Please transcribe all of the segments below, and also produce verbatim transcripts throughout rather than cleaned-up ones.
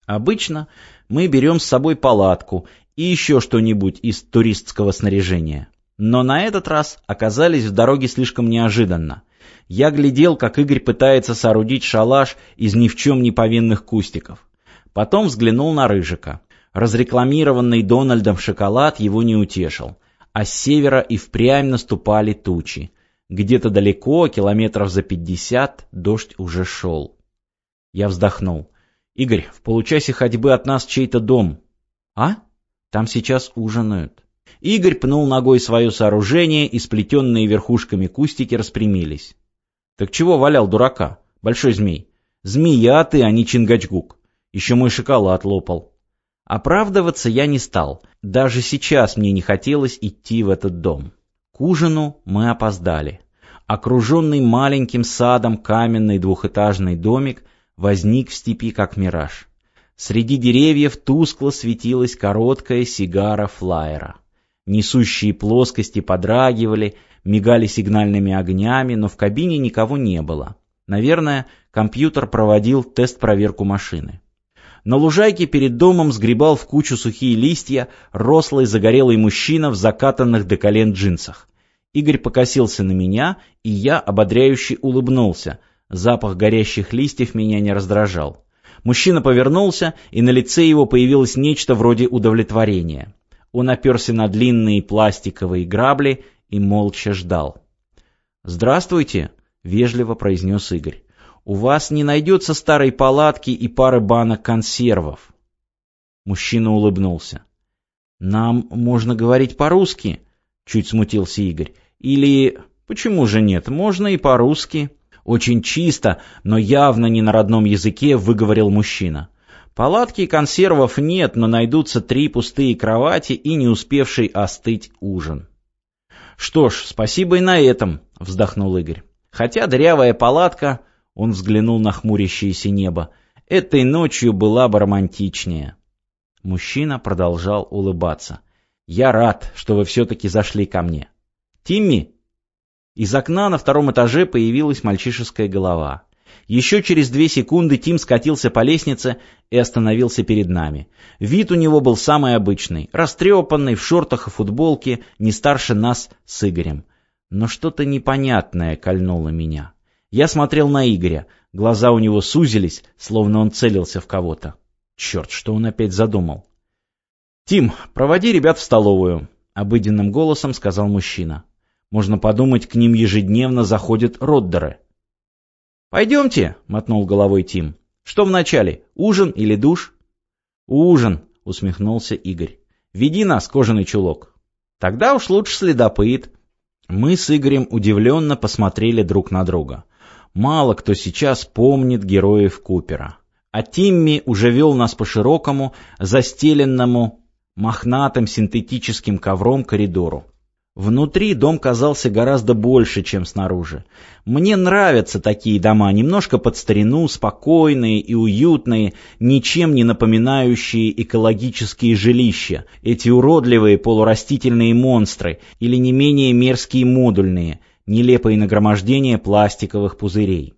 Обычно мы берем с собой палатку и еще что-нибудь из туристского снаряжения. Но на этот раз оказались в дороге слишком неожиданно. Я глядел, как Игорь пытается соорудить шалаш из ни в чем не повинных кустиков. Потом взглянул на Рыжика. Разрекламированный Дональдом шоколад его не утешил. А с севера и впрямь наступали тучи. Где-то далеко, километров за пятьдесят, дождь уже шел. Я вздохнул. «Игорь, в получасе ходьбы от нас чей-то дом». «А? Там сейчас ужинают». Игорь пнул ногой свое сооружение, и сплетенные верхушками кустики распрямились. «Так чего валял дурака, большой змей? Змея ты, а не Чингачгук. Еще мой шоколад лопал». Оправдываться я не стал. Даже сейчас мне не хотелось идти в этот дом. К ужину мы опоздали. Окруженный маленьким садом каменный двухэтажный домик возник в степи как мираж. Среди деревьев тускло светилась короткая сигара флайера. Несущие плоскости подрагивали, мигали сигнальными огнями, но в кабине никого не было. Наверное, компьютер проводил тест-проверку машины. На лужайке перед домом сгребал в кучу сухие листья рослый загорелый мужчина в закатанных до колен джинсах. Игорь покосился на меня, и я ободряюще улыбнулся. Запах горящих листьев меня не раздражал. Мужчина повернулся, и на лице его появилось нечто вроде удовлетворения. Он оперся на длинные пластиковые грабли и молча ждал. «Здравствуйте», — вежливо произнес Игорь. «У вас не найдется старой палатки и пары банок консервов?» Мужчина улыбнулся. «Нам можно говорить по-русски?» — чуть смутился Игорь. «Или... почему же нет? Можно и по-русски». Очень чисто, но явно не на родном языке выговорил мужчина. «Палатки и консервов нет, но найдутся три пустые кровати и не успевший остыть ужин». «Что ж, спасибо и на этом», — вздохнул Игорь. «Хотя дырявая палатка...» Он взглянул на хмурящееся небо. «Этой ночью была бы романтичнее». Мужчина продолжал улыбаться. «Я рад, что вы все-таки зашли ко мне. Тимми?» Из окна на втором этаже появилась мальчишеская голова. Еще через две секунды Тим скатился по лестнице и остановился перед нами. Вид у него был самый обычный, растрепанный, в шортах и футболке, не старше нас с Игорем. Но что-то непонятное кольнуло меня. Я смотрел на Игоря. Глаза у него сузились, словно он целился в кого-то. Черт, что он опять задумал? «Тим, проводи ребят в столовую», — обыденным голосом сказал мужчина. «Можно подумать, к ним ежедневно заходят роддеры». «Пойдемте», — мотнул головой Тим. «Что вначале, ужин или душ?» «Ужин», — усмехнулся Игорь. «Веди нас, кожаный чулок». «Тогда уж лучше следопыт». Мы с Игорем удивленно посмотрели друг на друга. Мало кто сейчас помнит героев Купера. А Тимми уже вел нас по широкому, застеленному мохнатым синтетическим ковром коридору. Внутри дом казался гораздо больше, чем снаружи. Мне нравятся такие дома, немножко под старину, спокойные и уютные, ничем не напоминающие экологические жилища, эти уродливые полурастительные монстры или не менее мерзкие модульные, нелепые нагромождения пластиковых пузырей.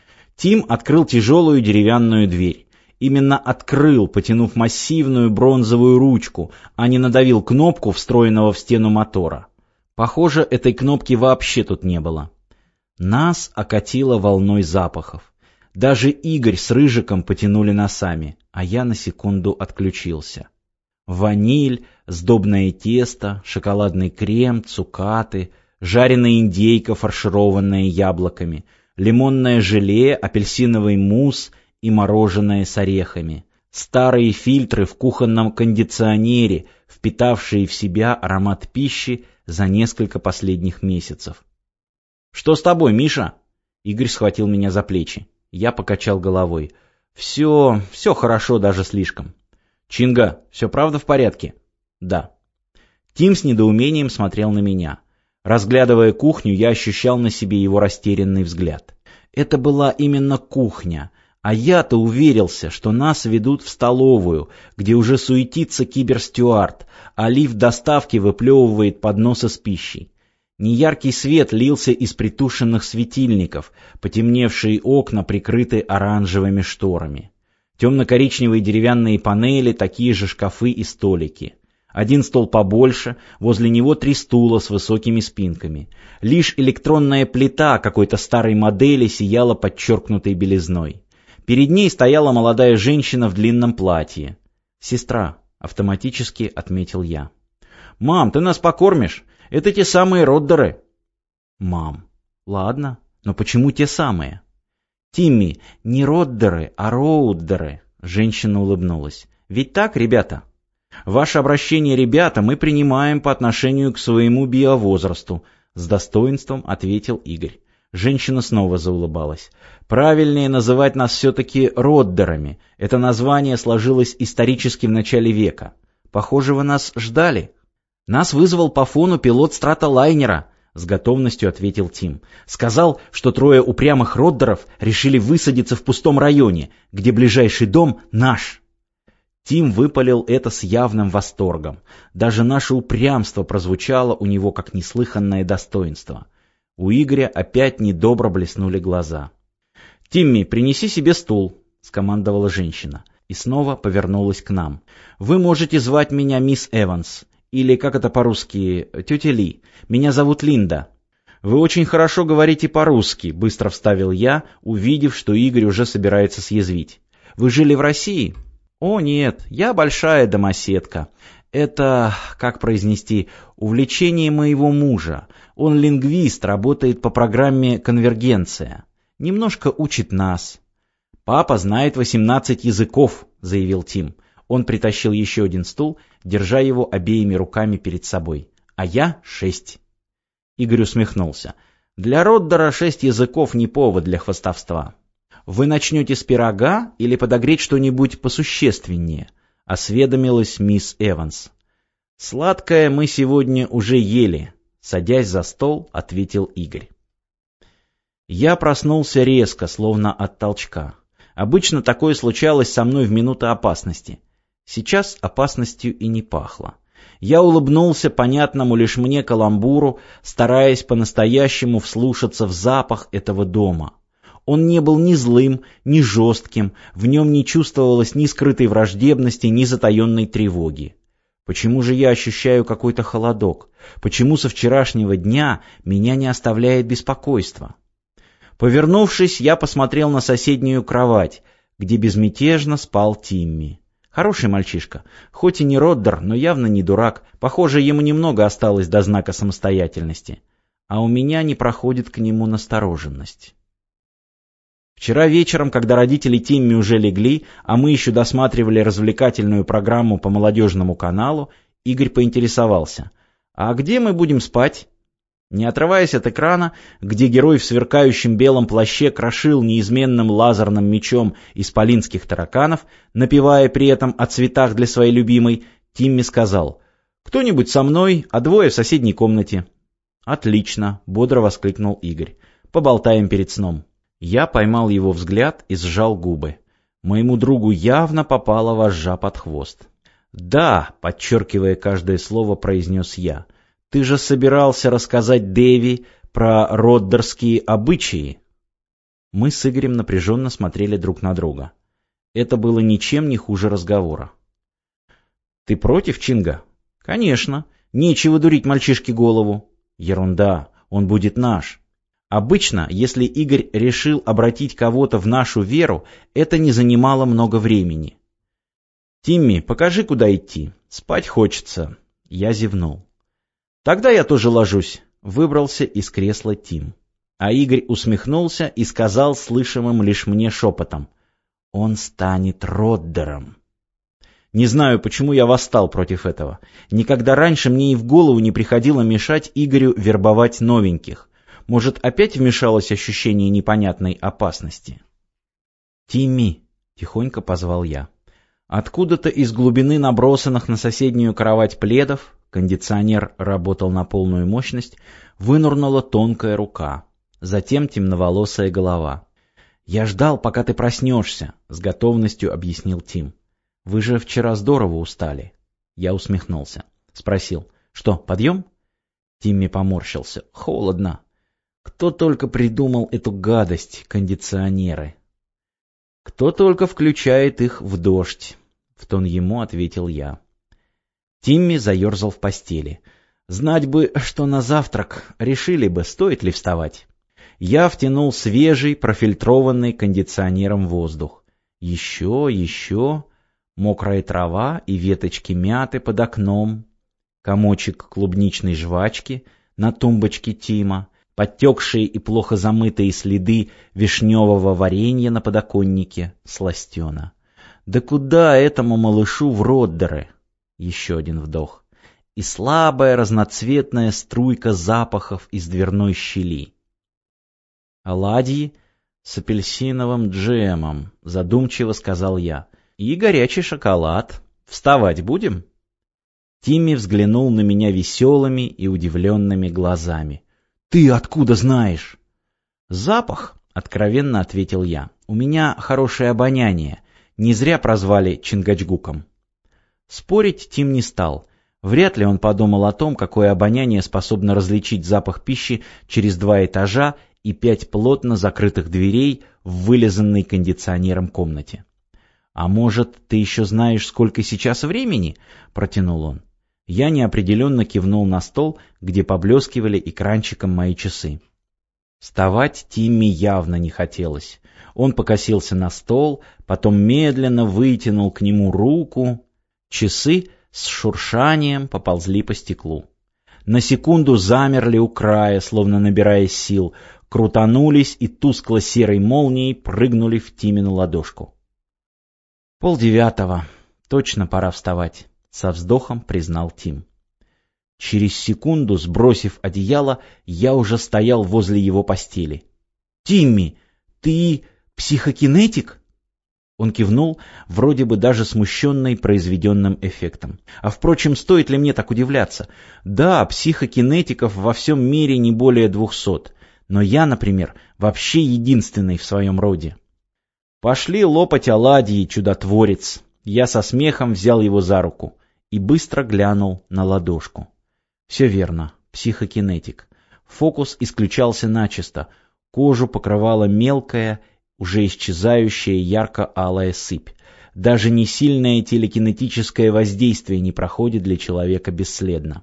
Тим открыл тяжелую деревянную дверь. Именно открыл, потянув массивную бронзовую ручку, а не надавил кнопку, встроенного в стену мотора. Похоже, этой кнопки вообще тут не было. Нас окатило волной запахов. Даже Игорь с Рыжиком потянули носами, а я на секунду отключился. Ваниль, сдобное тесто, шоколадный крем, цукаты, жареная индейка, фаршированная яблоками, лимонное желе, апельсиновый мусс и мороженое с орехами. Старые фильтры в кухонном кондиционере, впитавшие в себя аромат пищи за несколько последних месяцев. «Что с тобой, Миша?» Игорь схватил меня за плечи. Я покачал головой. «Все, все хорошо, даже слишком». «Чинга, все правда в порядке?» «Да». Тим с недоумением смотрел на меня. Разглядывая кухню, я ощущал на себе его растерянный взгляд. Это была именно кухня, а я-то уверился, что нас ведут в столовую, где уже суетится киберстюард, а лифт доставки выплевывает подносы с пищей. Неяркий свет лился из притушенных светильников, потемневшие окна прикрыты оранжевыми шторами. Темно-коричневые деревянные панели, такие же шкафы и столики. Один стол побольше, возле него три стула с высокими спинками. Лишь электронная плита какой-то старой модели сияла подчеркнутой белизной. Перед ней стояла молодая женщина в длинном платье. «Сестра», — автоматически отметил я. «Мам, ты нас покормишь? Это те самые Роддеры». «Мам, ладно, но почему те самые?» «Тимми, не Роддеры, а Роуддеры», — женщина улыбнулась. «Ведь так, ребята?» «Ваше обращение, ребята, мы принимаем по отношению к своему биовозрасту», — с достоинством ответил Игорь. Женщина снова заулыбалась. «Правильнее называть нас все-таки Роддерами. Это название сложилось исторически в начале века. Похоже, вы нас ждали». «Нас вызвал по фону пилот стратолайнера», — с готовностью ответил Тим. «Сказал, что трое упрямых Роддеров решили высадиться в пустом районе, где ближайший дом наш». Тим выпалил это с явным восторгом. Даже наше упрямство прозвучало у него как неслыханное достоинство. У Игоря опять недобро блеснули глаза. «Тимми, принеси себе стул», — скомандовала женщина. И снова повернулась к нам. «Вы можете звать меня мисс Эванс. Или, как это по-русски, тетя Ли. Меня зовут Линда». «Вы очень хорошо говорите по-русски», — быстро вставил я, увидев, что Игорь уже собирается съязвить. «Вы жили в России?» «О, нет, я большая домоседка. Это, как произнести, увлечение моего мужа. Он лингвист, работает по программе «Конвергенция». Немножко учит нас». «Папа знает восемнадцать языков», — заявил Тим. Он притащил еще один стул, держа его обеими руками перед собой. «А я шесть». Игорь усмехнулся. «Для Роддера шесть языков не повод для хвастовства». «Вы начнете с пирога или подогреть что-нибудь посущественнее?» — осведомилась мисс Эванс. «Сладкое мы сегодня уже ели», — садясь за стол, ответил Игорь. Я проснулся резко, словно от толчка. Обычно такое случалось со мной в минуты опасности. Сейчас опасностью и не пахло. Я улыбнулся понятному лишь мне каламбуру, стараясь по-настоящему вслушаться в запах этого дома. Он не был ни злым, ни жестким, в нем не чувствовалось ни скрытой враждебности, ни затаенной тревоги. Почему же я ощущаю какой-то холодок? Почему со вчерашнего дня меня не оставляет беспокойство? Повернувшись, я посмотрел на соседнюю кровать, где безмятежно спал Тимми. Хороший мальчишка, хоть и не Роддер, но явно не дурак. Похоже, ему немного осталось до знака самостоятельности. А у меня не проходит к нему настороженность. Вчера вечером, когда родители Тимми уже легли, а мы еще досматривали развлекательную программу по молодежному каналу, Игорь поинтересовался: «А где мы будем спать?» Не отрываясь от экрана, где герой в сверкающем белом плаще крошил неизменным лазерным мечом исполинских тараканов, напевая при этом о цветах для своей любимой, Тимми сказал: «Кто-нибудь со мной, а двое в соседней комнате». «Отлично», — бодро воскликнул Игорь. «Поболтаем перед сном». Я поймал его взгляд и сжал губы. Моему другу явно попала вожжа под хвост. «Да», — подчеркивая каждое слово, произнес я, — «ты же собирался рассказать Дэви про роддерские обычаи». Мы с Игорем напряженно смотрели друг на друга. Это было ничем не хуже разговора. «Ты против, Чинга?» «Конечно. Нечего дурить мальчишке голову». «Ерунда. Он будет наш». Обычно, если Игорь решил обратить кого-то в нашу веру, это не занимало много времени. «Тимми, покажи, куда идти. Спать хочется». Я зевнул. «Тогда я тоже ложусь», — выбрался из кресла Тим. А Игорь усмехнулся и сказал слышимым лишь мне шепотом: «Он станет Роддером». Не знаю, почему я восстал против этого. Никогда раньше мне и в голову не приходило мешать Игорю вербовать новеньких. Может, опять вмешалось ощущение непонятной опасности? «Тимми», — тихонько позвал я. Откуда-то из глубины набросанных на соседнюю кровать пледов, кондиционер работал на полную мощность, вынурнула тонкая рука, затем темноволосая голова. «Я ждал, пока ты проснешься», — с готовностью объяснил Тим. «Вы же вчера здорово устали». Я усмехнулся. Спросил: «Что, подъем?» Тимми поморщился. «Холодно. Кто только придумал эту гадость, кондиционеры». Кто только включает их в дождь, — в тон ему ответил я. Тимми заерзал в постели. Знать бы, что на завтрак, решили бы, стоит ли вставать. Я втянул свежий, профильтрованный кондиционером воздух. Еще, еще, мокрая трава и веточки мяты под окном, комочек клубничной жвачки на тумбочке Тима, подтекшие и плохо замытые следы вишневого варенья на подоконнике, сластена. Да куда этому малышу в Роддеры? Еще один вдох. И слабая разноцветная струйка запахов из дверной щели. Оладьи с апельсиновым джемом, задумчиво сказал я. И горячий шоколад. Вставать будем? Тимми взглянул на меня веселыми и удивленными глазами. «Ты откуда знаешь?» «Запах», — откровенно ответил я. «У меня хорошее обоняние. Не зря прозвали Чингачгуком». Спорить Тим не стал. Вряд ли он подумал о том, какое обоняние способно различить запах пищи через два этажа и пять плотно закрытых дверей в вылизанной кондиционером комнате. «А может, ты еще знаешь, сколько сейчас времени?» — протянул он. Я неопределенно кивнул на стол, где поблескивали экранчиком мои часы. Вставать Тимми явно не хотелось. Он покосился на стол, потом медленно вытянул к нему руку. Часы с шуршанием поползли по стеклу. На секунду замерли у края, словно набирая сил, крутанулись и тускло-серой молнией прыгнули в Тимину ладошку. «Полдевятого. Точно пора вставать», — со вздохом признал Тим. Через секунду, сбросив одеяло, я уже стоял возле его постели. «Тимми, ты психокинетик?» Он кивнул, вроде бы даже смущенный произведенным эффектом. А впрочем, стоит ли мне так удивляться? Да, психокинетиков во всем мире не более двухсот, но я, например, вообще единственный в своем роде. «Пошли лопать оладьи, чудотворец!» Я со смехом взял его за руку и быстро глянул на ладошку. Все верно, психокинетик. Фокус исключался начисто. Кожу покрывала мелкая, уже исчезающая ярко-алая сыпь. Даже несильное телекинетическое воздействие не проходит для человека бесследно.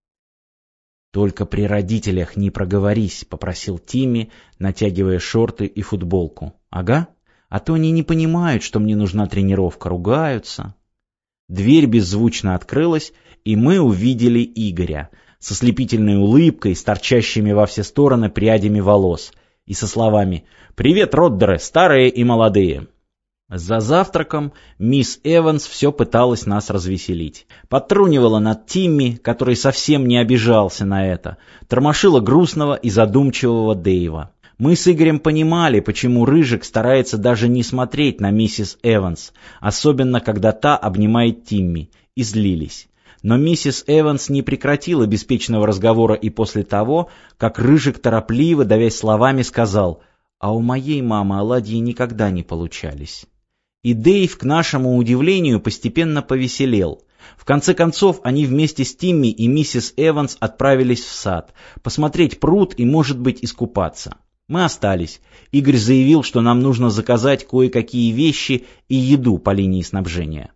«Только при родителях не проговорись», — попросил Тимми, натягивая шорты и футболку. «Ага, а то они не понимают, что мне нужна тренировка, ругаются». Дверь беззвучно открылась, и мы увидели Игоря со слепительной улыбкой, с торчащими во все стороны прядями волос, и со словами «Привет, Роддеры, старые и молодые». За завтраком мисс Эванс все пыталась нас развеселить. Подтрунивала над Тимми, который совсем не обижался на это, тормошила грустного и задумчивого Дэйва. Мы с Игорем понимали, почему Рыжик старается даже не смотреть на миссис Эванс, особенно когда та обнимает Тимми, и злились. Но миссис Эванс не прекратила беспечного разговора и после того, как Рыжик торопливо, давясь словами, сказал: «А у моей мамы оладьи никогда не получались». И Дэйв, к нашему удивлению, постепенно повеселел. В конце концов, они вместе с Тимми и миссис Эванс отправились в сад, посмотреть пруд и, может быть, искупаться. Мы остались. Игорь заявил, что нам нужно заказать кое-какие вещи и еду по линии снабжения.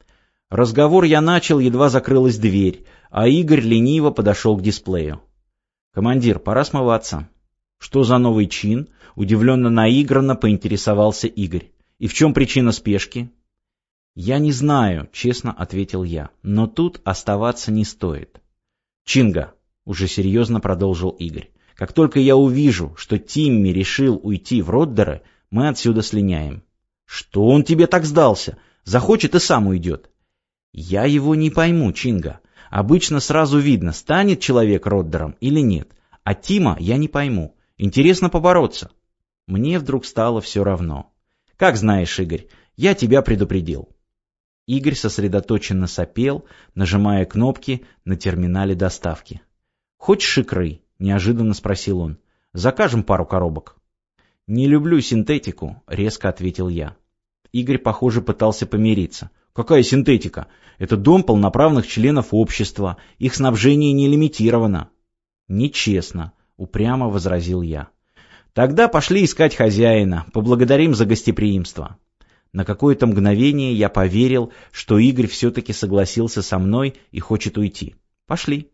Разговор я начал, едва закрылась дверь, а Игорь лениво подошел к дисплею. «Командир, пора смываться». «Что за новый чин?» — удивленно наигранно поинтересовался Игорь. «И в чем причина спешки?» «Я не знаю», — честно ответил я, — «но тут оставаться не стоит». «Чинга», — уже серьезно продолжил Игорь, — «как только я увижу, что Тимми решил уйти в Роддеры, мы отсюда слиняем». «Что он тебе так сдался? Захочет и сам уйдет». «Я его не пойму, Чинга. Обычно сразу видно, станет человек Роддером или нет. А Тима я не пойму. Интересно побороться». Мне вдруг стало все равно. «Как знаешь, Игорь, я тебя предупредил». Игорь сосредоточенно сопел, нажимая кнопки на терминале доставки. «Хочешь икры?» — неожиданно спросил он. «Закажем пару коробок». «Не люблю синтетику», — резко ответил я. Игорь, похоже, пытался помириться. «Какая синтетика? Это дом полноправных членов общества. Их снабжение не лимитировано». «Нечестно», — упрямо возразил я. «Тогда пошли искать хозяина. Поблагодарим за гостеприимство». На какое-то мгновение я поверил, что Игорь все-таки согласился со мной и хочет уйти. Пошли.